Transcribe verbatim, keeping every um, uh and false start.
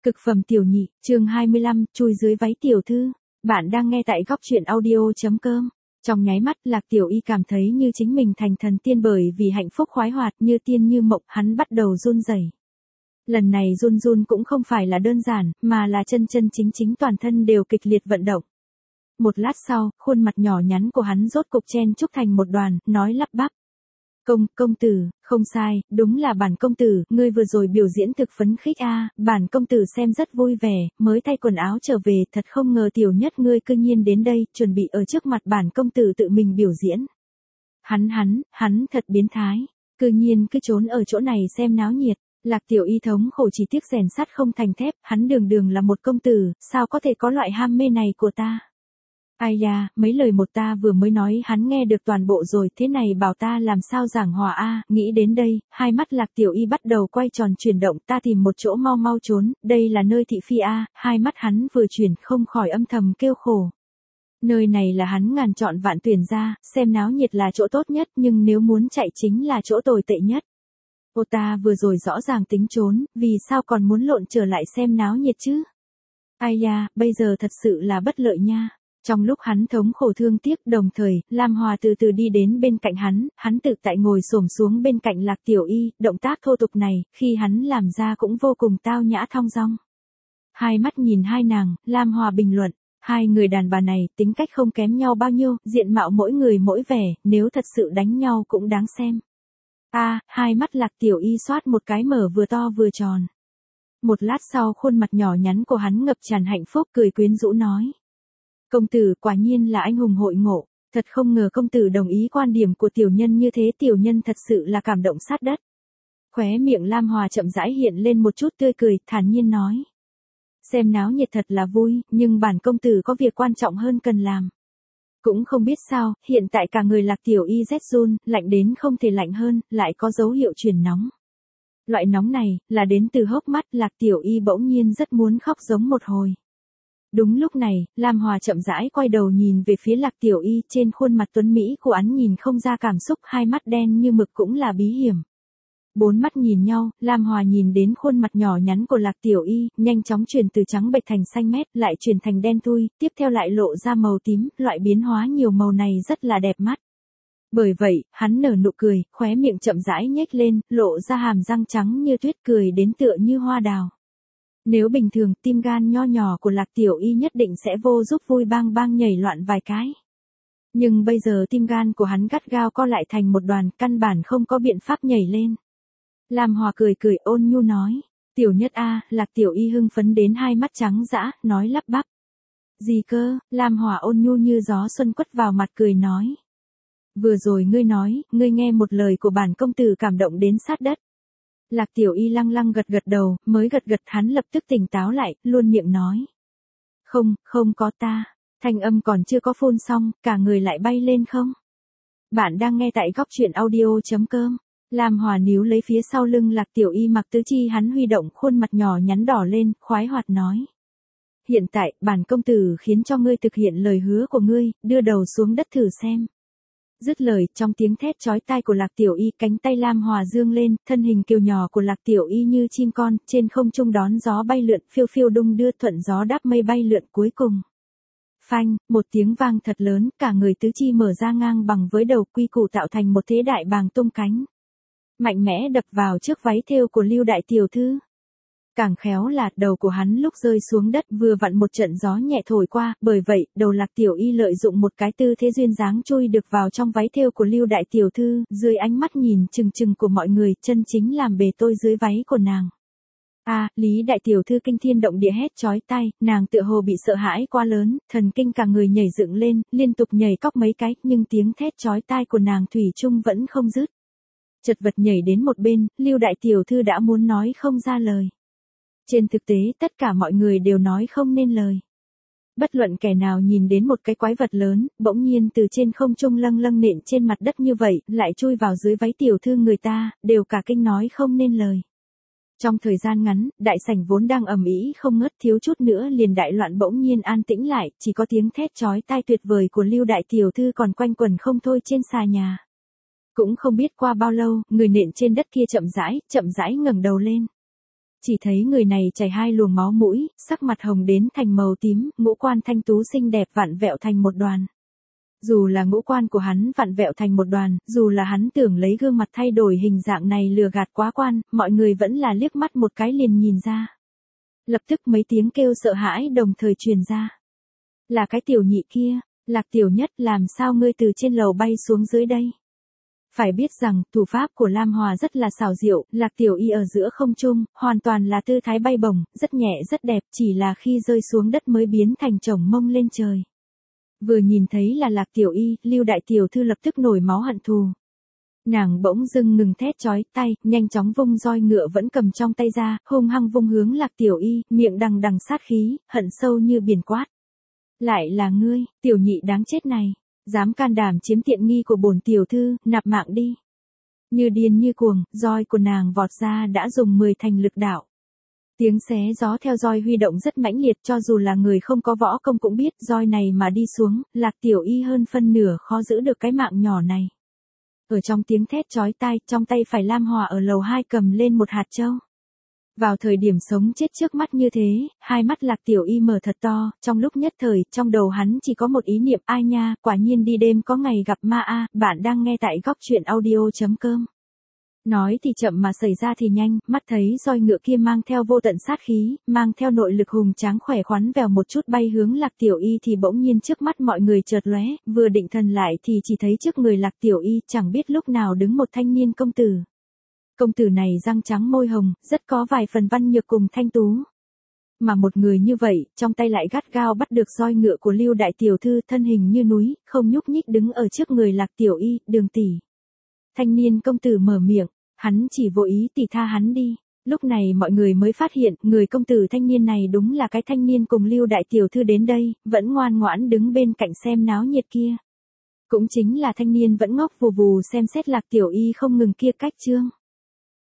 Cực phẩm tiểu nhị, chương hai mươi lăm, chui dưới váy tiểu thư. Bạn đang nghe tại góc truyện audio.com. Trong nháy mắt, Lạc Tiểu Y cảm thấy như chính mình thành thần tiên bởi vì hạnh phúc khoái hoạt như tiên như mộng, hắn bắt đầu run rẩy. Lần này run run cũng không phải là đơn giản, mà là chân chân chính chính toàn thân đều kịch liệt vận động. Một lát sau, khuôn mặt nhỏ nhắn của hắn rốt cục chen chúc thành một đoàn, nói lắp bắp. Công, công tử, không sai, đúng là bản công tử, ngươi vừa rồi biểu diễn thực phấn khích a, bản công tử xem rất vui vẻ, mới thay quần áo trở về, thật không ngờ tiểu nhất ngươi cư nhiên đến đây, chuẩn bị ở trước mặt bản công tử tự mình biểu diễn. Hắn hắn, hắn thật biến thái, cư nhiên cứ trốn ở chỗ này xem náo nhiệt. Lạc Tiểu Y thống khổ chỉ tiếc rèn sắt không thành thép, hắn đường đường là một công tử, sao có thể có loại ham mê này của ta. Ai da, mấy lời một ta vừa mới nói hắn nghe được toàn bộ rồi, thế này bảo ta làm sao giảng hòa a, nghĩ đến đây, hai mắt Lạc Tiểu Y bắt đầu quay tròn chuyển động, ta tìm một chỗ mau mau trốn, đây là nơi thị phi a, hai mắt hắn vừa chuyển không khỏi âm thầm kêu khổ. Nơi này là hắn ngàn chọn vạn tuyển ra, xem náo nhiệt là chỗ tốt nhất nhưng nếu muốn chạy chính là chỗ tồi tệ nhất. Ô ta vừa rồi rõ ràng tính trốn, vì sao còn muốn lộn trở lại xem náo nhiệt chứ? Ai da, bây giờ thật sự là bất lợi nha. Trong lúc hắn thống khổ thương tiếc, đồng thời, Lam Hòa từ từ đi đến bên cạnh hắn, hắn tự tại ngồi xổm xuống bên cạnh Lạc Tiểu Y, động tác thô tục này, khi hắn làm ra cũng vô cùng tao nhã thong dong. Hai mắt nhìn hai nàng, Lam Hòa bình luận, hai người đàn bà này tính cách không kém nhau bao nhiêu, diện mạo mỗi người mỗi vẻ, nếu thật sự đánh nhau cũng đáng xem. A, à, hai mắt Lạc Tiểu Y xoát một cái mở vừa to vừa tròn. Một lát sau khuôn mặt nhỏ nhắn của hắn ngập tràn hạnh phúc cười quyến rũ nói. Công tử quả nhiên là anh hùng hội ngộ, thật không ngờ công tử đồng ý quan điểm của tiểu nhân như thế, tiểu nhân thật sự là cảm động sát đất. Khóe miệng Lam Hòa chậm rãi hiện lên một chút tươi cười, thản nhiên nói. Xem náo nhiệt thật là vui, nhưng bản công tử có việc quan trọng hơn cần làm. Cũng không biết sao, hiện tại cả người Lạc Tiểu Y rét run, lạnh đến không thể lạnh hơn, lại có dấu hiệu chuyển nóng. Loại nóng này, là đến từ hốc mắt, Lạc Tiểu Y bỗng nhiên rất muốn khóc giống một hồi. Đúng lúc này, Lam Hòa chậm rãi quay đầu nhìn về phía Lạc Tiểu Y, trên khuôn mặt tuấn Mỹ của hắn nhìn không ra cảm xúc, hai mắt đen như mực cũng là bí hiểm. Bốn mắt nhìn nhau, Lam Hòa nhìn đến khuôn mặt nhỏ nhắn của Lạc Tiểu Y, nhanh chóng chuyển từ trắng bệch thành xanh mét, lại chuyển thành đen thui, tiếp theo lại lộ ra màu tím, loại biến hóa nhiều màu này rất là đẹp mắt. Bởi vậy, hắn nở nụ cười, khóe miệng chậm rãi nhếch lên, lộ ra hàm răng trắng như tuyết, cười đến tựa như hoa đào. Nếu bình thường, tim gan nho nhỏ của Lạc Tiểu Y nhất định sẽ vô giúp vui bang bang nhảy loạn vài cái. Nhưng bây giờ tim gan của hắn gắt gao co lại thành một đoàn, căn bản không có biện pháp nhảy lên. Lam Hòa cười cười ôn nhu nói, tiểu nhất a, Lạc Tiểu Y hưng phấn đến hai mắt trắng dã, nói lắp bắp. Gì cơ? Lam Hòa ôn nhu như gió xuân quất vào mặt cười nói. Vừa rồi ngươi nói, ngươi nghe một lời của bản công tử cảm động đến sát đất. Lạc Tiểu Y lăng lăng gật gật đầu, mới gật gật hắn lập tức tỉnh táo lại, luôn miệng nói. Không, không có ta, thanh âm còn chưa có phun xong, cả người lại bay lên không. Bạn đang nghe tại góc truyện audio.com. Lam Hòa níu lấy phía sau lưng Lạc Tiểu Y mặc tứ chi hắn huy động khuôn mặt nhỏ nhắn đỏ lên, khoái hoạt nói. Hiện tại, bản công tử khiến cho ngươi thực hiện lời hứa của ngươi, đưa đầu xuống đất thử xem. Dứt lời, trong tiếng thét chói tai của Lạc Tiểu Y, cánh tay Lam Hòa dương lên, thân hình kiều nhỏ của Lạc Tiểu Y như chim con, trên không trung đón gió bay lượn, phiêu phiêu đung đưa thuận gió đáp mây bay lượn cuối cùng. Phanh, một tiếng vang thật lớn, cả người tứ chi mở ra ngang bằng với đầu, quy củ tạo thành một thế đại bàng tung cánh. Mạnh mẽ đập vào trước váy thêu của Lưu đại tiểu thư. Càng khéo là đầu của hắn lúc rơi xuống đất vừa vặn một trận gió nhẹ thổi qua, bởi vậy, đầu Lạc Tiểu Y lợi dụng một cái tư thế duyên dáng chui được vào trong váy thêu của Lưu đại tiểu thư, dưới ánh mắt nhìn chừng chừng của mọi người, chân chính làm bề tôi dưới váy của nàng. A, à, Lý đại tiểu thư kinh thiên động địa hét chói tai, nàng tựa hồ bị sợ hãi quá lớn, thần kinh cả người nhảy dựng lên, liên tục nhảy cóc mấy cái, nhưng tiếng thét chói tai của nàng thủy chung vẫn không dứt. Chật vật nhảy đến một bên, Lưu đại tiểu thư đã muốn nói không ra lời. Trên thực tế, tất cả mọi người đều nói không nên lời. Bất luận kẻ nào nhìn đến một cái quái vật lớn, bỗng nhiên từ trên không trung lâng lâng nện trên mặt đất như vậy, lại chui vào dưới váy tiểu thư người ta, đều cả kinh nói không nên lời. Trong thời gian ngắn, đại sảnh vốn đang ầm ĩ không ngớt, thiếu chút nữa liền đại loạn bỗng nhiên an tĩnh lại, chỉ có tiếng thét chói tai tuyệt vời của Lưu đại tiểu thư còn quanh quẩn không thôi trên xà nhà. Cũng không biết qua bao lâu, người nện trên đất kia chậm rãi, chậm rãi ngẩng đầu lên. Chỉ thấy người này chảy hai luồng máu mũi, sắc mặt hồng đến thành màu tím, ngũ quan thanh tú xinh đẹp vặn vẹo thành một đoàn. Dù là ngũ quan của hắn vặn vẹo thành một đoàn, dù là hắn tưởng lấy gương mặt thay đổi hình dạng này lừa gạt quá quan, mọi người vẫn là liếc mắt một cái liền nhìn ra. Lập tức mấy tiếng kêu sợ hãi đồng thời truyền ra. Là cái tiểu nhị kia, Lạc Tiểu Nhất, làm sao ngươi từ trên lầu bay xuống dưới đây? Phải biết rằng, thủ pháp của Lam Hòa rất là xảo diệu, Lạc Tiểu Y ở giữa không trung, hoàn toàn là tư thái bay bổng, rất nhẹ rất đẹp, chỉ là khi rơi xuống đất mới biến thành chổng mông lên trời. Vừa nhìn thấy là Lạc Tiểu Y, Lưu đại tiểu thư lập tức nổi máu hận thù. Nàng bỗng dưng ngừng thét chói tay, nhanh chóng vung roi ngựa vẫn cầm trong tay ra, hung hăng vung hướng Lạc Tiểu Y, miệng đằng đằng sát khí, hận sâu như biển quát. Lại là ngươi, tiểu nhị đáng chết này, dám can đảm chiếm tiện nghi của bổn tiểu thư, nạp mạng đi. Như điên như cuồng, roi của nàng vọt ra đã dùng mười thành lực đạo. Tiếng xé gió theo roi huy động rất mãnh liệt, cho dù là người không có võ công cũng biết roi này mà đi xuống, Lạc Tiểu Y hơn phân nửa khó giữ được cái mạng nhỏ này. Ở trong tiếng thét chói tai, trong tay phải Lam Hòa ở lầu hai cầm lên một hạt châu. Vào thời điểm sống chết trước mắt như thế, hai mắt Lạc Tiểu Y mở thật to, trong lúc nhất thời, trong đầu hắn chỉ có một ý niệm, ai nha, quả nhiên đi đêm có ngày gặp ma a. Bạn đang nghe tại góc truyện audio chấm com. Nói thì chậm mà xảy ra thì nhanh, mắt thấy roi ngựa kia mang theo vô tận sát khí, mang theo nội lực hùng tráng khỏe khoắn vèo một chút bay hướng Lạc Tiểu Y thì bỗng nhiên trước mắt mọi người chợt lóe, vừa định thần lại thì chỉ thấy trước người Lạc Tiểu Y chẳng biết lúc nào đứng một thanh niên công tử. Công tử này răng trắng môi hồng, rất có vài phần văn nhược cùng thanh tú. Mà một người như vậy, trong tay lại gắt gao bắt được roi ngựa của Lưu đại tiểu thư, thân hình như núi, không nhúc nhích đứng ở trước người Lạc Tiểu Y, Đường tỷ. Thanh niên công tử mở miệng, hắn chỉ vô ý tỉ tha hắn đi. Lúc này mọi người mới phát hiện, người công tử thanh niên này đúng là cái thanh niên cùng Lưu đại tiểu thư đến đây, vẫn ngoan ngoãn đứng bên cạnh xem náo nhiệt kia. Cũng chính là thanh niên vẫn ngốc vù vù xem xét Lạc Tiểu Y không ngừng kia cách trương.